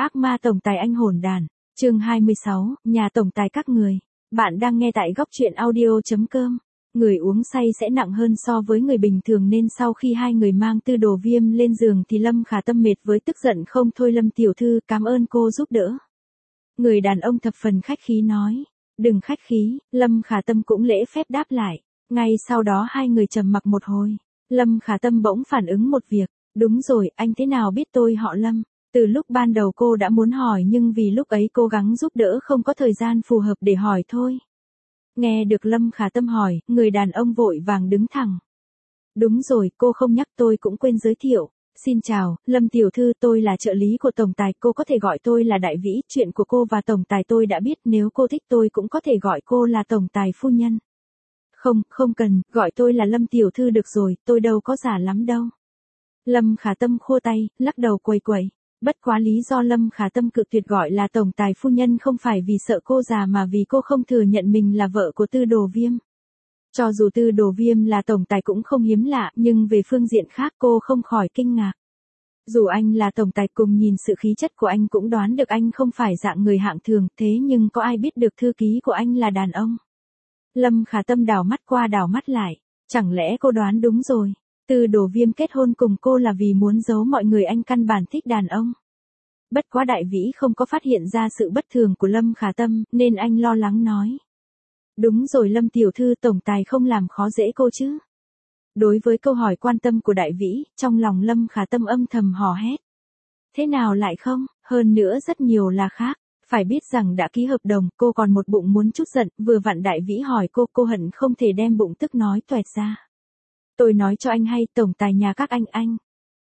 Ác ma tổng tài anh hồn đàn, chương 26, nhà tổng tài các người. Bạn đang nghe tại góc truyện audio.com. Người uống say sẽ nặng hơn so với người bình thường nên sau khi hai người mang Tư Đồ Viêm lên giường thì Lâm Khả Tâm mệt với tức giận không thôi. Lâm tiểu thư cảm ơn cô giúp đỡ. Người đàn ông thập phần khách khí nói. Đừng khách khí, Lâm Khả Tâm cũng lễ phép đáp lại. Ngay sau đó hai người trầm mặc một hồi. Lâm Khả Tâm bỗng phản ứng một việc. Đúng rồi, anh thế nào biết tôi họ Lâm? Từ lúc ban đầu cô đã muốn hỏi nhưng vì lúc ấy cố gắng giúp đỡ không có thời gian phù hợp để hỏi thôi. Nghe được Lâm Khả Tâm hỏi, người đàn ông vội vàng đứng thẳng. Đúng rồi, cô không nhắc tôi cũng quên giới thiệu. Xin chào, Lâm tiểu thư, tôi là trợ lý của tổng tài, cô có thể gọi tôi là Đại Vĩ, chuyện của cô và tổng tài tôi đã biết, nếu cô thích tôi cũng có thể gọi cô là tổng tài phu nhân. Không cần, gọi tôi là Lâm tiểu thư được rồi, tôi đâu có giả lắm đâu. Lâm Khả Tâm khua tay, lắc đầu quẩy quẩy. Bất quá lý do Lâm Khả Tâm cự tuyệt gọi là tổng tài phu nhân không phải vì sợ cô già mà vì cô không thừa nhận mình là vợ của Tư Đồ Viêm. Cho dù Tư Đồ Viêm là tổng tài cũng không hiếm lạ, nhưng về phương diện khác cô không khỏi kinh ngạc. Dù anh là tổng tài, cùng nhìn sự khí chất của anh cũng đoán được anh không phải dạng người hạng thường, thế nhưng có ai biết được thư ký của anh là đàn ông. Lâm Khả Tâm đảo mắt qua đảo mắt lại, chẳng lẽ cô đoán đúng rồi? Tư Đồ Viêm kết hôn cùng cô là vì muốn giấu mọi người anh căn bản thích đàn ông. Bất quá Đại Vĩ không có phát hiện ra sự bất thường của Lâm Khả Tâm, nên anh lo lắng nói. Đúng rồi Lâm tiểu thư, tổng tài không làm khó dễ cô chứ? Đối với câu hỏi quan tâm của Đại Vĩ, trong lòng Lâm Khả Tâm âm thầm hò hét. Thế nào lại không, hơn nữa rất nhiều là khác. Phải biết rằng đã ký hợp đồng, cô còn một bụng muốn chút giận, vừa vặn Đại Vĩ hỏi cô hận không thể đem bụng tức nói toẹt ra. Tôi nói cho anh hay, tổng tài nhà các anh.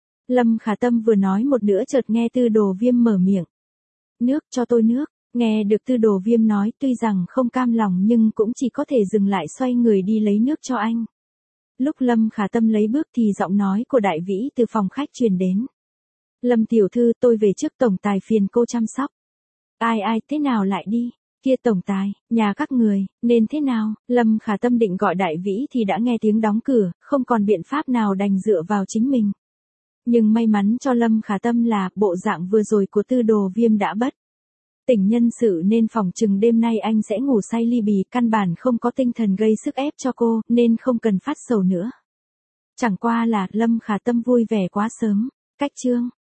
Lâm Khả Tâm vừa nói một nửa chợt nghe Tư Đồ Viêm mở miệng. Nước, cho tôi nước. Nghe được Tư Đồ Viêm nói, tuy rằng không cam lòng nhưng cũng chỉ có thể dừng lại xoay người đi lấy nước cho anh. Lúc Lâm Khả Tâm lấy bước thì giọng nói của Đại Vĩ từ phòng khách truyền đến. Lâm tiểu thư, tôi về trước, tổng tài phiền cô chăm sóc. Ai, thế nào lại đi? Kia tổng tài, nhà các người, nên thế nào? Lâm Khả Tâm định gọi Đại Vĩ thì đã nghe tiếng đóng cửa, không còn biện pháp nào đành dựa vào chính mình. Nhưng may mắn cho Lâm Khả Tâm là bộ dạng vừa rồi của Tư Đồ Viêm đã bất tỉnh nhân sự nên phòng chừng đêm nay anh sẽ ngủ say ly bì, căn bản không có tinh thần gây sức ép cho cô, nên không cần phát sầu nữa. Chẳng qua là Lâm Khả Tâm vui vẻ quá sớm. Cách chương